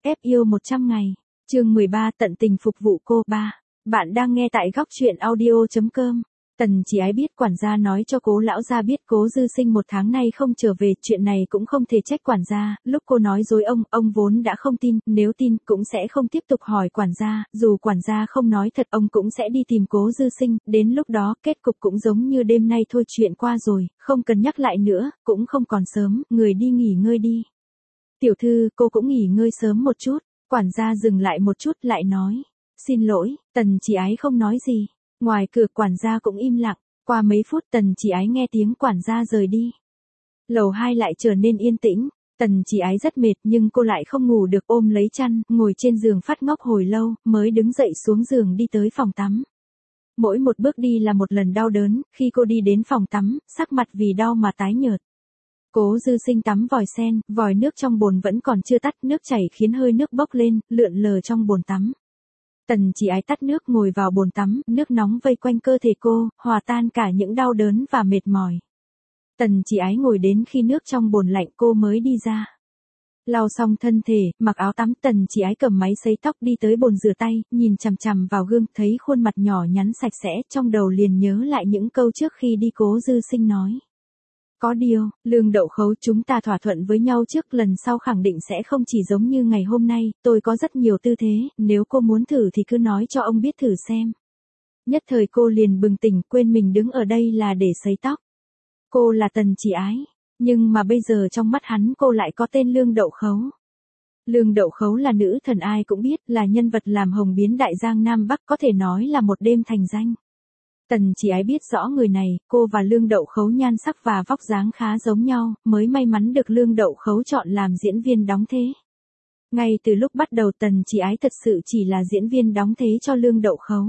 Ép yêu 100 ngày. Chương 13 tận tình phục vụ cô. 3. Bạn đang nghe tại góc truyện audio.com. Tần Chỉ Ái biết quản gia nói cho Cố lão gia biết Cố Dư Sinh 1 tháng nay không trở về, chuyện này cũng không thể trách quản gia, lúc cô nói dối ông vốn đã không tin, nếu tin cũng sẽ không tiếp tục hỏi quản gia, dù quản gia không nói thật ông cũng sẽ đi tìm Cố Dư Sinh, đến lúc đó kết cục cũng giống như đêm nay thôi, chuyện qua rồi, không cần nhắc lại nữa, cũng không còn sớm, người đi nghỉ ngơi đi. Tiểu thư, cô cũng nghỉ ngơi sớm một chút. Quản gia dừng lại một chút lại nói. Xin lỗi. Tần Chỉ Ái không nói gì. Ngoài cửa quản gia cũng im lặng. Qua mấy phút Tần Chỉ Ái nghe tiếng quản gia rời đi. Lầu 2 lại trở nên yên tĩnh. Tần Chỉ Ái rất mệt nhưng cô lại không ngủ được, ôm lấy chăn, ngồi trên giường phát ngốc hồi lâu, mới đứng dậy xuống giường đi tới phòng tắm. Mỗi một bước đi là một lần đau đớn, khi cô đi đến phòng tắm, sắc mặt vì đau mà tái nhợt. Cố Dư Sinh tắm vòi sen, vòi nước trong bồn vẫn còn chưa tắt, nước chảy khiến hơi nước bốc lên, lượn lờ trong bồn tắm. Tần Chỉ Ái tắt nước ngồi vào bồn tắm, nước nóng vây quanh cơ thể cô, hòa tan cả những đau đớn và mệt mỏi. Tần Chỉ Ái ngồi đến khi nước trong bồn lạnh cô mới đi ra. Lau xong thân thể, mặc áo tắm, Tần Chỉ Ái cầm máy sấy tóc đi tới bồn rửa tay, nhìn chằm chằm vào gương, thấy khuôn mặt nhỏ nhắn sạch sẽ, trong đầu liền nhớ lại những câu trước khi đi Cố Dư Sinh nói. Có điều, Lương Đậu Khấu, chúng ta thỏa thuận với nhau trước, lần sau khẳng định sẽ không chỉ giống như ngày hôm nay, tôi có rất nhiều tư thế, nếu cô muốn thử thì cứ nói cho ông biết thử xem. Nhất thời cô liền bừng tỉnh, quên mình đứng ở đây là để sấy tóc. Cô là Tần Chỉ Ái, nhưng mà bây giờ trong mắt hắn cô lại có tên Lương Đậu Khấu. Lương Đậu Khấu là nữ thần ai cũng biết, là nhân vật làm hồng biến Đại Giang Nam Bắc, có thể nói là một đêm thành danh. Tần Chỉ Ái biết rõ người này, cô và Lương Đậu Khấu nhan sắc và vóc dáng khá giống nhau, mới may mắn được Lương Đậu Khấu chọn làm diễn viên đóng thế. Ngay từ lúc bắt đầu Tần Chỉ Ái thật sự chỉ là diễn viên đóng thế cho Lương Đậu Khấu.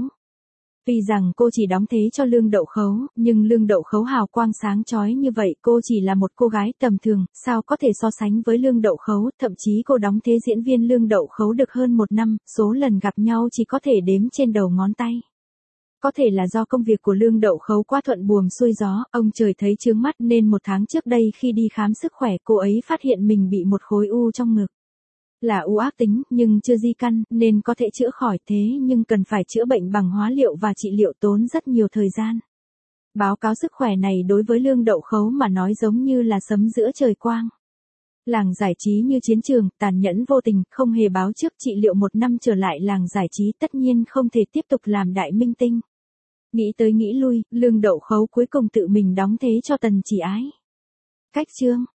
Vì rằng cô chỉ đóng thế cho Lương Đậu Khấu, nhưng Lương Đậu Khấu hào quang sáng chói như vậy, cô chỉ là một cô gái tầm thường, sao có thể so sánh với Lương Đậu Khấu, thậm chí cô đóng thế diễn viên Lương Đậu Khấu được hơn 1 năm, số lần gặp nhau chỉ có thể đếm trên đầu ngón tay. Có thể là do công việc của Lương Đậu Khấu quá thuận buồm xuôi gió, ông trời thấy chướng mắt nên 1 tháng trước đây khi đi khám sức khỏe cô ấy phát hiện mình bị một khối u trong ngực. Là u ác tính nhưng chưa di căn nên có thể chữa khỏi, thế nhưng cần phải chữa bệnh bằng hóa liệu và trị liệu tốn rất nhiều thời gian. Báo cáo sức khỏe này đối với Lương Đậu Khấu mà nói giống như là sấm giữa trời quang. Làng giải trí như chiến trường, tàn nhẫn vô tình, không hề báo trước, trị liệu 1 năm trở lại làng giải trí tất nhiên không thể tiếp tục làm đại minh tinh. Nghĩ tới nghĩ lui, Lương Đậu Khấu cuối cùng tự mình đóng thế cho Tần Chỉ Ái. Cách chương